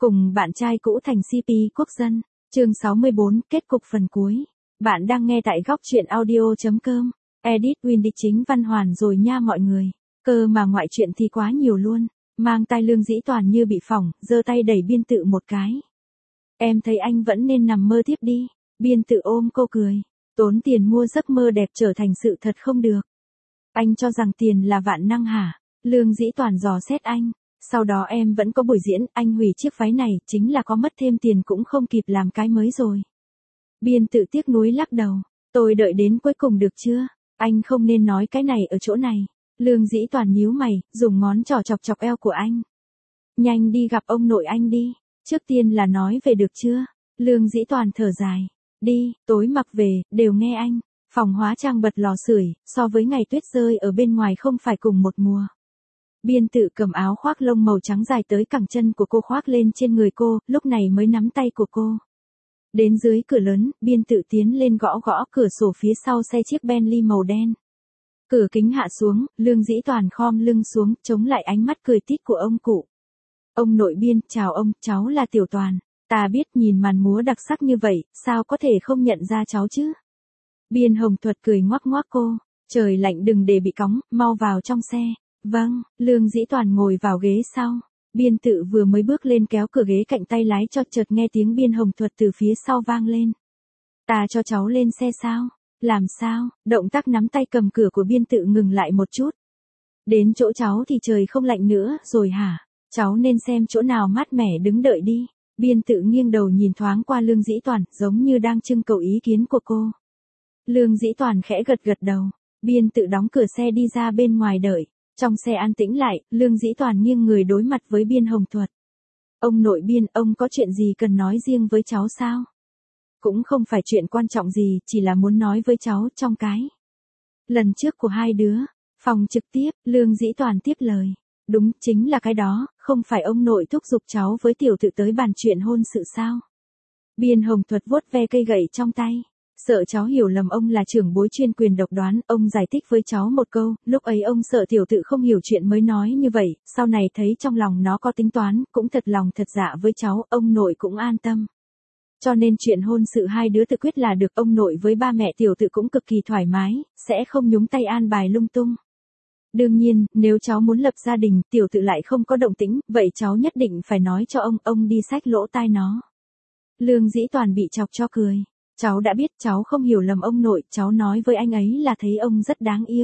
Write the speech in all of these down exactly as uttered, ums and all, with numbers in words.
Cùng bạn trai cũ thành xê pê quốc dân. Chương sáu mươi bốn, kết cục phần cuối. Bạn đang nghe tại góc truyện audio.com. Edit Win đi chính văn hoàn rồi nha mọi người. Cơ mà ngoại chuyện thì quá nhiều luôn. Mang tai Lương Dĩ Toàn như bị phỏng, giơ tay đẩy Biên Tự một cái. Em thấy anh vẫn nên nằm mơ tiếp đi. Biên Tự ôm cô cười. Tốn tiền mua giấc mơ đẹp trở thành sự thật không được. Anh cho rằng tiền là vạn năng hả? Lương Dĩ Toàn dò xét anh. Sau đó em vẫn có buổi diễn, anh hủy chiếc váy này, chính là có mất thêm tiền cũng không kịp làm cái mới rồi. Biên Tự tiếc nuối lắc đầu. Tôi đợi đến cuối cùng được chưa? Anh không nên nói cái này ở chỗ này. Lương Dĩ Toàn nhíu mày, dùng ngón trỏ chọc chọc eo của anh. Nhanh đi gặp ông nội anh đi. Trước tiên là nói về được chưa? Lương Dĩ Toàn thở dài. Đi, tối mặc về, đều nghe anh. Phòng hóa trang bật lò sưởi, so với ngày tuyết rơi ở bên ngoài không phải cùng một mùa. Biên Tự cầm áo khoác lông màu trắng dài tới cẳng chân của cô khoác lên trên người cô, lúc này mới nắm tay của cô. Đến dưới cửa lớn, Biên Tự tiến lên gõ gõ cửa sổ phía sau xe chiếc Bentley màu đen. Cửa kính hạ xuống, Lương Dĩ Toàn khom lưng xuống, chống lại ánh mắt cười tít của ông cụ. Ông nội Biên, chào ông, cháu là Tiểu Toàn. Ta biết nhìn màn múa đặc sắc như vậy, sao có thể không nhận ra cháu chứ? Biên Hồng Thuật cười ngoác ngoác cô. Trời lạnh đừng để bị cóng, mau vào trong xe. Vâng, Lương Dĩ Toàn ngồi vào ghế sau. Biên Tự vừa mới bước lên kéo cửa ghế cạnh tay lái cho chợt nghe tiếng Biên Hồng Thuật từ phía sau vang lên. Ta cho cháu lên xe sao? Làm sao? Động tác nắm tay cầm cửa của Biên Tự ngừng lại một chút. Đến chỗ cháu thì trời không lạnh nữa rồi hả? Cháu nên xem chỗ nào mát mẻ đứng đợi đi. Biên Tự nghiêng đầu nhìn thoáng qua Lương Dĩ Toàn, giống như đang trưng cầu ý kiến của cô. Lương Dĩ Toàn khẽ gật gật đầu. Biên Tự đóng cửa xe đi ra bên ngoài đợi. Trong xe an tĩnh lại, Lương Dĩ Toàn nghiêng người đối mặt với Biên Hồng Thuật. Ông nội Biên, ông có chuyện gì cần nói riêng với cháu sao? Cũng không phải chuyện quan trọng gì, chỉ là muốn nói với cháu trong cái lần trước của hai đứa. Phòng trực tiếp, Lương Dĩ Toàn tiếp lời. Đúng, chính là cái đó, không phải ông nội thúc giục cháu với Tiểu Tự tới bàn chuyện hôn sự sao? Biên Hồng Thuật vuốt ve cây gậy trong tay. Sợ cháu hiểu lầm ông là trưởng bối chuyên quyền độc đoán, ông giải thích với cháu một câu, lúc ấy ông sợ Tiểu Tự không hiểu chuyện mới nói như vậy, sau này thấy trong lòng nó có tính toán, cũng thật lòng thật dạ với cháu, ông nội cũng an tâm. Cho nên chuyện hôn sự hai đứa tự quyết là được, ông nội với ba mẹ Tiểu Tự cũng cực kỳ thoải mái, sẽ không nhúng tay an bài lung tung. Đương nhiên, nếu cháu muốn lập gia đình, Tiểu Tự lại không có động tĩnh, vậy cháu nhất định phải nói cho ông, ông đi xách lỗ tai nó. Lương Dĩ Toàn bị chọc cho cười. Cháu đã biết, cháu không hiểu lầm ông nội, cháu nói với anh ấy là thấy ông rất đáng yêu.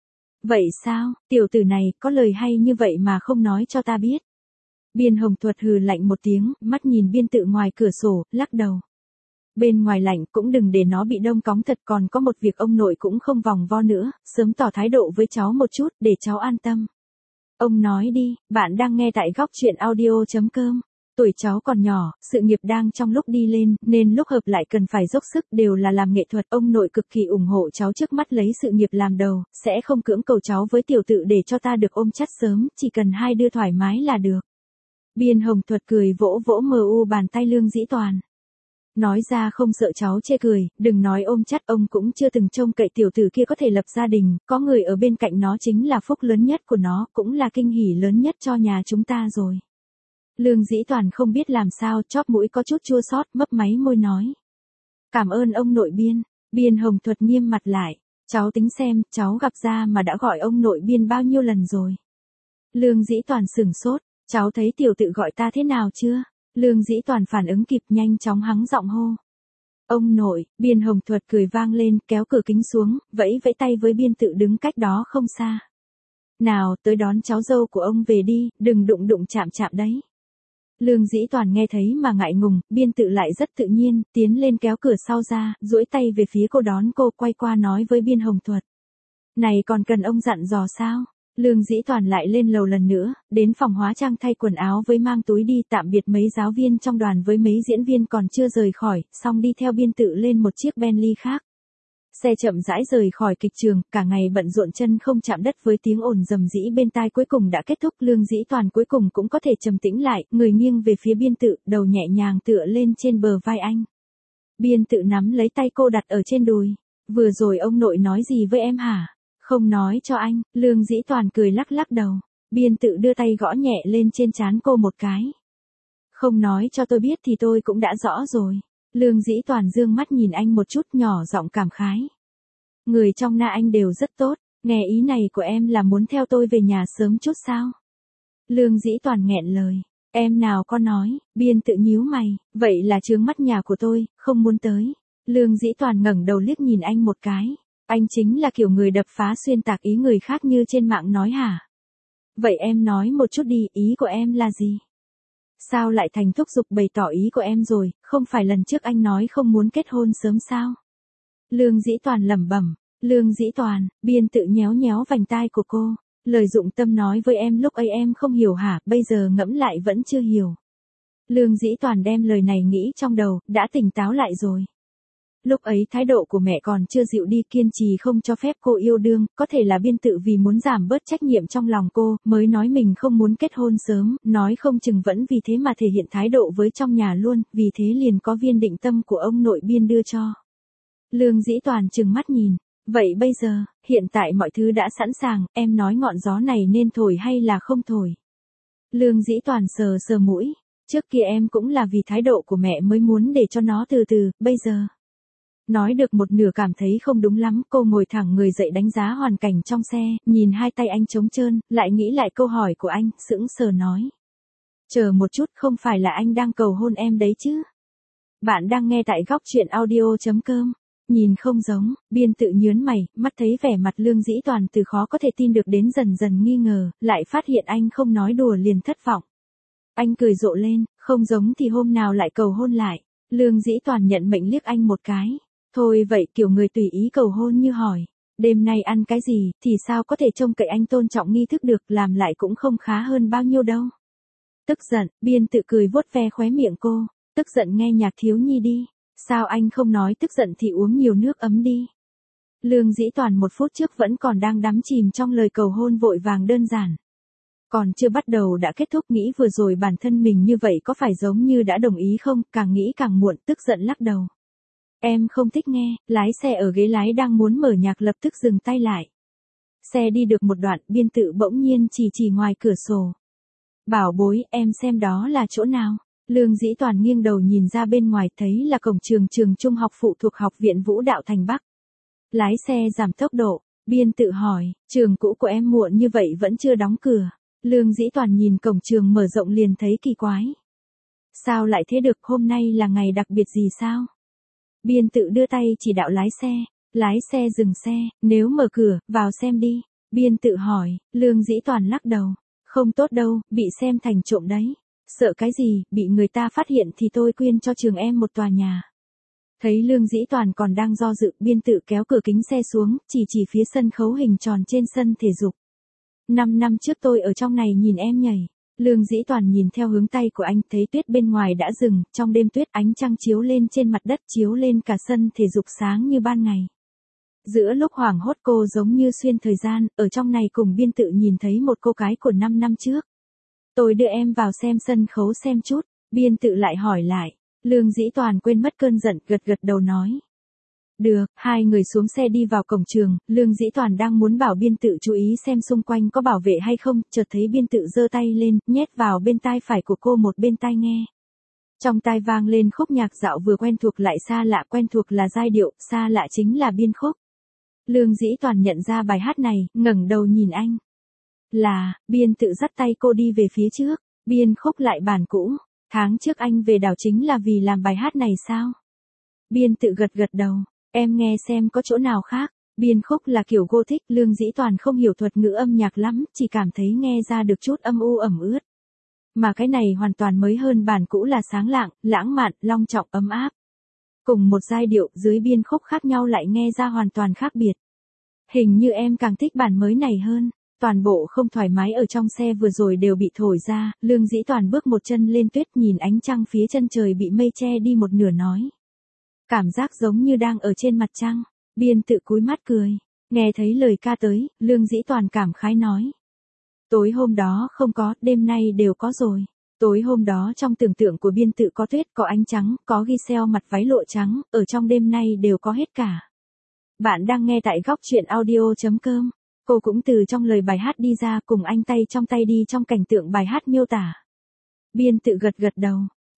Vậy sao, tiểu tử này, có lời hay như vậy mà không nói cho ta biết. Biên Hồng Thuật hừ lạnh một tiếng, mắt nhìn Biên Tự ngoài cửa sổ, lắc đầu. Bên ngoài lạnh cũng đừng để nó bị đông cóng thật, còn có một việc ông nội cũng không vòng vo nữa, sớm tỏ thái độ với cháu một chút, để cháu an tâm. Ông nói đi, bạn đang nghe tại góc truyện audio.com. Tuổi cháu còn nhỏ, sự nghiệp đang trong lúc đi lên, nên lúc hợp lại cần phải dốc sức, đều là làm nghệ thuật. Ông nội cực kỳ ủng hộ cháu trước mắt lấy sự nghiệp làm đầu, sẽ không cưỡng cầu cháu với Tiểu Tự để cho ta được ôm chắt sớm, chỉ cần hai đứa thoải mái là được. Biên Hồng Thuật cười vỗ vỗ mờ u bàn tay Lương Dĩ Toàn. Nói ra không sợ cháu chê cười, đừng nói ôm chắt, ông cũng chưa từng trông cậy Tiểu Tử kia có thể lập gia đình, có người ở bên cạnh nó chính là phúc lớn nhất của nó, cũng là kinh hỉ lớn nhất cho nhà chúng ta rồi. Lương Dĩ Toàn không biết làm sao, chóp mũi có chút chua xót, mấp máy môi nói. Cảm ơn ông nội Biên. Biên Hồng Thuật nghiêm mặt lại. Cháu tính xem, cháu gặp ra mà đã gọi ông nội Biên bao nhiêu lần rồi. Lương Dĩ Toàn sửng sốt. Cháu thấy Tiểu Tự gọi ta thế nào chưa? Lương Dĩ Toàn phản ứng kịp, nhanh chóng hắng giọng hô. Ông nội. Biên Hồng Thuật cười vang lên, kéo cửa kính xuống, vẫy vẫy tay với Biên Tự đứng cách đó không xa. Nào, tới đón cháu dâu của ông về đi, đừng đụng đụng chạm chạm đấy. Lương Dĩ Toàn nghe thấy mà ngại ngùng, Biên Tự lại rất tự nhiên, tiến lên kéo cửa sau ra, duỗi tay về phía cô đón cô, quay qua nói với Biên Hồng Thuật. Này còn cần ông dặn dò sao? Lương Dĩ Toàn lại lên lầu lần nữa, đến phòng hóa trang thay quần áo với mang túi đi, tạm biệt mấy giáo viên trong đoàn với mấy diễn viên còn chưa rời khỏi, xong đi theo Biên Tự lên một chiếc Bentley khác. Xe chậm rãi rời khỏi kịch trường, cả ngày bận rộn chân không chạm đất với tiếng ồn rầm rĩ bên tai cuối cùng đã kết thúc. Lương Dĩ Toàn cuối cùng cũng có thể trầm tĩnh lại, người nghiêng về phía Biên Tự, đầu nhẹ nhàng tựa lên trên bờ vai anh. Biên Tự nắm lấy tay cô đặt ở trên đùi. Vừa rồi ông nội nói gì với em hả? Không nói cho anh. Lương Dĩ Toàn cười lắc lắc đầu. Biên Tự đưa tay gõ nhẹ lên trên trán cô một cái. Không nói cho tôi biết thì tôi cũng đã rõ rồi. Lương Dĩ Toàn dương mắt nhìn anh một chút nhỏ giọng cảm khái. Người trong Na Anh đều rất tốt, nghe ý này của em là muốn theo tôi về nhà sớm chút sao? Lương Dĩ Toàn nghẹn lời. Em nào có nói, Biên tự nhíu mày, vậy là chướng mắt nhà của tôi, không muốn tới. Lương Dĩ Toàn ngẩng đầu liếc nhìn anh một cái. Anh chính là kiểu người đập phá xuyên tạc ý người khác như trên mạng nói hả? Vậy em nói một chút đi, ý của em là gì? Sao lại thành thúc giục bày tỏ ý của em rồi, không phải lần trước anh nói không muốn kết hôn sớm sao? Lương Dĩ Toàn lẩm bẩm, Lương Dĩ Toàn, Biên tự nhéo nhéo vành tai của cô. Lời dụng tâm nói với em lúc ấy em không hiểu hả, bây giờ ngẫm lại vẫn chưa hiểu. Lương Dĩ Toàn đem lời này nghĩ trong đầu, đã tỉnh táo lại rồi. Lúc ấy thái độ của mẹ còn chưa dịu đi, kiên trì không cho phép cô yêu đương, có thể là Biên tự vì muốn giảm bớt trách nhiệm trong lòng cô, mới nói mình không muốn kết hôn sớm, nói không chừng vẫn vì thế mà thể hiện thái độ với trong nhà luôn, vì thế liền có viên định tâm của ông nội Biên đưa cho. Lương Dĩ Toàn trừng mắt nhìn, vậy bây giờ, hiện tại mọi thứ đã sẵn sàng, em nói ngọn gió này nên thổi hay là không thổi? Lương Dĩ Toàn sờ sờ mũi, trước kia em cũng là vì thái độ của mẹ mới muốn để cho nó từ từ, bây giờ. Nói được một nửa cảm thấy không đúng lắm, cô ngồi thẳng người dậy đánh giá hoàn cảnh trong xe, nhìn hai tay anh trống trơn, lại nghĩ lại câu hỏi của anh, sững sờ nói. Chờ một chút, không phải là anh đang cầu hôn em đấy chứ? Bạn đang nghe tại góc truyện audio chấm com. Nhìn không giống, Biên tự nhớn mày, mắt thấy vẻ mặt Lương Dĩ Toàn từ khó có thể tin được đến dần dần nghi ngờ, lại phát hiện anh không nói đùa liền thất vọng. Anh cười rộ lên, không giống thì hôm nào lại cầu hôn lại. Lương Dĩ Toàn nhận mệnh liếc anh một cái. Thôi vậy kiểu người tùy ý cầu hôn như hỏi, đêm nay ăn cái gì, thì sao có thể trông cậy anh tôn trọng nghi thức được, làm lại cũng không khá hơn bao nhiêu đâu. Tức giận, Biên tự cười vuốt ve khóe miệng cô, tức giận nghe nhạc thiếu nhi đi, sao anh không nói tức giận thì uống nhiều nước ấm đi. Lương Dĩ Toàn một phút trước vẫn còn đang đắm chìm trong lời cầu hôn vội vàng đơn giản. Còn chưa bắt đầu đã kết thúc, nghĩ vừa rồi bản thân mình như vậy có phải giống như đã đồng ý không, càng nghĩ càng muộn, tức giận lắc đầu. Em không thích nghe, lái xe ở ghế lái đang muốn mở nhạc lập tức dừng tay lại. Xe đi được một đoạn, Biên tự bỗng nhiên chỉ chỉ ngoài cửa sổ. Bảo bối, em xem đó là chỗ nào? Lương Dĩ Toàn nghiêng đầu nhìn ra bên ngoài thấy là cổng trường trường trung học phụ thuộc Học viện Vũ đạo Thành Bắc. Lái xe giảm tốc độ, Biên tự hỏi, trường cũ của em muộn như vậy vẫn chưa đóng cửa. Lương Dĩ Toàn nhìn cổng trường mở rộng liền thấy kỳ quái. Sao lại thế được, hôm nay là ngày đặc biệt gì sao? Biên tự đưa tay chỉ đạo lái xe, lái xe dừng xe, nếu mở cửa, vào xem đi. Biên tự hỏi, Lương Dĩ Toàn lắc đầu, không tốt đâu, bị xem thành trộm đấy. Sợ cái gì, bị người ta phát hiện thì tôi quyên cho trường em một tòa nhà. Thấy Lương Dĩ Toàn còn đang do dự, Biên tự kéo cửa kính xe xuống, chỉ chỉ phía sân khấu hình tròn trên sân thể dục. Năm năm trước tôi ở trong này nhìn em nhảy. Lương Dĩ Toàn nhìn theo hướng tay của anh, thấy tuyết bên ngoài đã dừng, trong đêm tuyết ánh trăng chiếu lên trên mặt đất, chiếu lên cả sân thể dục sáng như ban ngày. Giữa lúc hoảng hốt cô giống như xuyên thời gian, ở trong này cùng Biên tự nhìn thấy một cô gái của năm năm trước. Tôi đưa em vào xem sân khấu xem chút, Biên tự lại hỏi lại. Lương Dĩ Toàn quên mất cơn giận, gật gật đầu nói. Được, hai người xuống xe đi vào cổng trường, Lương Dĩ Toàn đang muốn bảo Biên tự chú ý xem xung quanh có bảo vệ hay không, chợt thấy Biên tự giơ tay lên, nhét vào bên tai phải của cô một bên tai nghe. Trong tai vang lên khúc nhạc dạo vừa quen thuộc lại xa lạ, quen thuộc là giai điệu, xa lạ chính là biên khúc. Lương Dĩ Toàn nhận ra bài hát này, ngẩng đầu nhìn anh. Là, Biên tự dắt tay cô đi về phía trước, biên khúc lại bản cũ, tháng trước anh về đảo chính là vì làm bài hát này sao? Biên tự gật gật đầu. Em nghe xem có chỗ nào khác, biên khúc là kiểu Gothic, Lương Dĩ Toàn không hiểu thuật ngữ âm nhạc lắm, chỉ cảm thấy nghe ra được chút âm u ẩm ướt. Mà cái này hoàn toàn mới hơn bản cũ là sáng lạng, lãng mạn, long trọng, ấm áp. Cùng một giai điệu, dưới biên khúc khác nhau lại nghe ra hoàn toàn khác biệt. Hình như em càng thích bản mới này hơn. Toàn bộ không thoải mái ở trong xe vừa rồi đều bị thổi ra, Lương Dĩ Toàn bước một chân lên tuyết nhìn ánh trăng phía chân trời bị mây che đi một nửa nói. Cảm giác giống như đang ở trên mặt trăng, Biên tự cúi mắt cười, nghe thấy lời ca tới, Lương Dĩ Toàn cảm khái nói. Tối hôm đó không có, đêm nay đều có rồi. Tối hôm đó trong tưởng tượng của Biên tự có tuyết, có ánh trắng, có Giselle mặt váy lộ trắng, ở trong đêm nay đều có hết cả. Bạn đang nghe tại góc truyện audio chấm com. Cô cũng từ trong lời bài hát đi ra cùng anh tay trong tay đi trong cảnh tượng bài hát miêu tả. Biên tự gật gật đầu,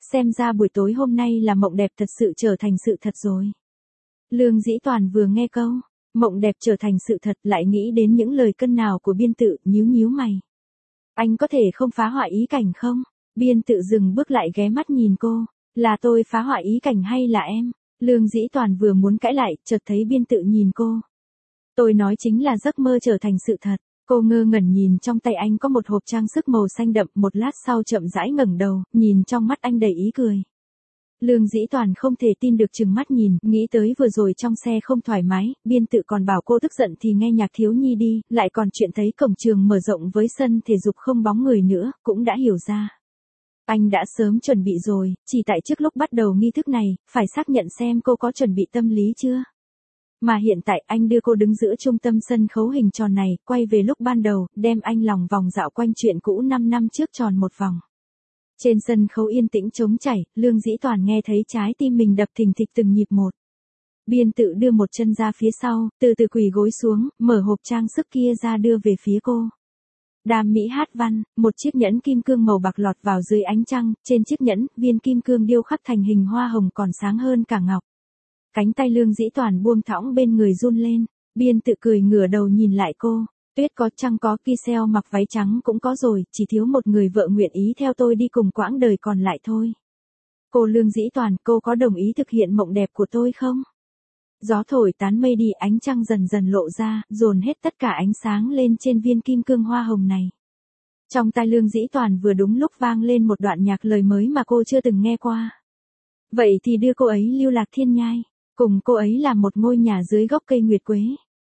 xem ra buổi tối hôm nay là mộng đẹp thật sự trở thành sự thật rồi. Lương Dĩ Toàn vừa nghe câu, mộng đẹp trở thành sự thật lại nghĩ đến những lời cân nào của biên tự, nhíu nhíu mày. Anh có thể không phá hoại ý cảnh không? Biên tự dừng bước lại ghé mắt nhìn cô, là tôi phá hoại ý cảnh hay là em? Lương Dĩ Toàn vừa muốn cãi lại, chợt thấy biên tự nhìn cô. Tôi nói chính là giấc mơ trở thành sự thật. Cô ngơ ngẩn nhìn trong tay anh có một hộp trang sức màu xanh đậm, một lát sau chậm rãi ngẩng đầu, nhìn trong mắt anh đầy ý cười. Lương Dĩ Toàn không thể tin được trừng mắt nhìn, nghĩ tới vừa rồi trong xe không thoải mái, biên tự còn bảo cô tức giận thì nghe nhạc thiếu nhi đi, lại còn chuyện thấy cổng trường mở rộng với sân thể dục không bóng người nữa, cũng đã hiểu ra. Anh đã sớm chuẩn bị rồi, chỉ tại trước lúc bắt đầu nghi thức này, phải xác nhận xem cô có chuẩn bị tâm lý chưa. Mà hiện tại anh đưa cô đứng giữa trung tâm sân khấu hình tròn này, quay về lúc ban đầu, đem anh lòng vòng dạo quanh chuyện cũ năm năm trước tròn một vòng. Trên sân khấu yên tĩnh trống chảy, Lương Dĩ Toàn nghe thấy trái tim mình đập thình thịch từng nhịp một. Biên tự đưa một chân ra phía sau, từ từ quỳ gối xuống, mở hộp trang sức kia ra đưa về phía cô. Đàm Mỹ hát văn, một chiếc nhẫn kim cương màu bạc lọt vào dưới ánh trăng, trên chiếc nhẫn, viên kim cương điêu khắc thành hình hoa hồng còn sáng hơn cả ngọc. Cánh tay Lương Dĩ Toàn buông thõng bên người run lên, biên tự cười ngửa đầu nhìn lại cô. Tuyết có trăng có, Kisel mặc váy trắng cũng có rồi, chỉ thiếu một người vợ nguyện ý theo tôi đi cùng quãng đời còn lại thôi. Cô Lương Dĩ Toàn, cô có đồng ý thực hiện mộng đẹp của tôi không? Gió thổi tán mây đi, ánh trăng dần dần lộ ra, dồn hết tất cả ánh sáng lên trên viên kim cương hoa hồng này. Trong tai Lương Dĩ Toàn vừa đúng lúc vang lên một đoạn nhạc lời mới mà cô chưa từng nghe qua. Vậy thì đưa cô ấy lưu lạc thiên nhai, cùng cô ấy làm một ngôi nhà dưới gốc cây nguyệt quế.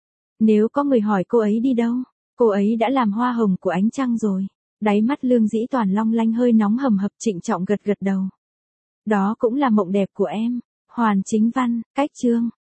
Nếu có người hỏi cô ấy đi đâu, cô ấy đã làm hoa hồng của ánh trăng rồi. Đáy mắt Lương Dĩ Toàn long lanh hơi nóng hầm hập, trịnh trọng gật gật đầu. Đó cũng là mộng đẹp của em. Hoàn Chính Văn, cách chương.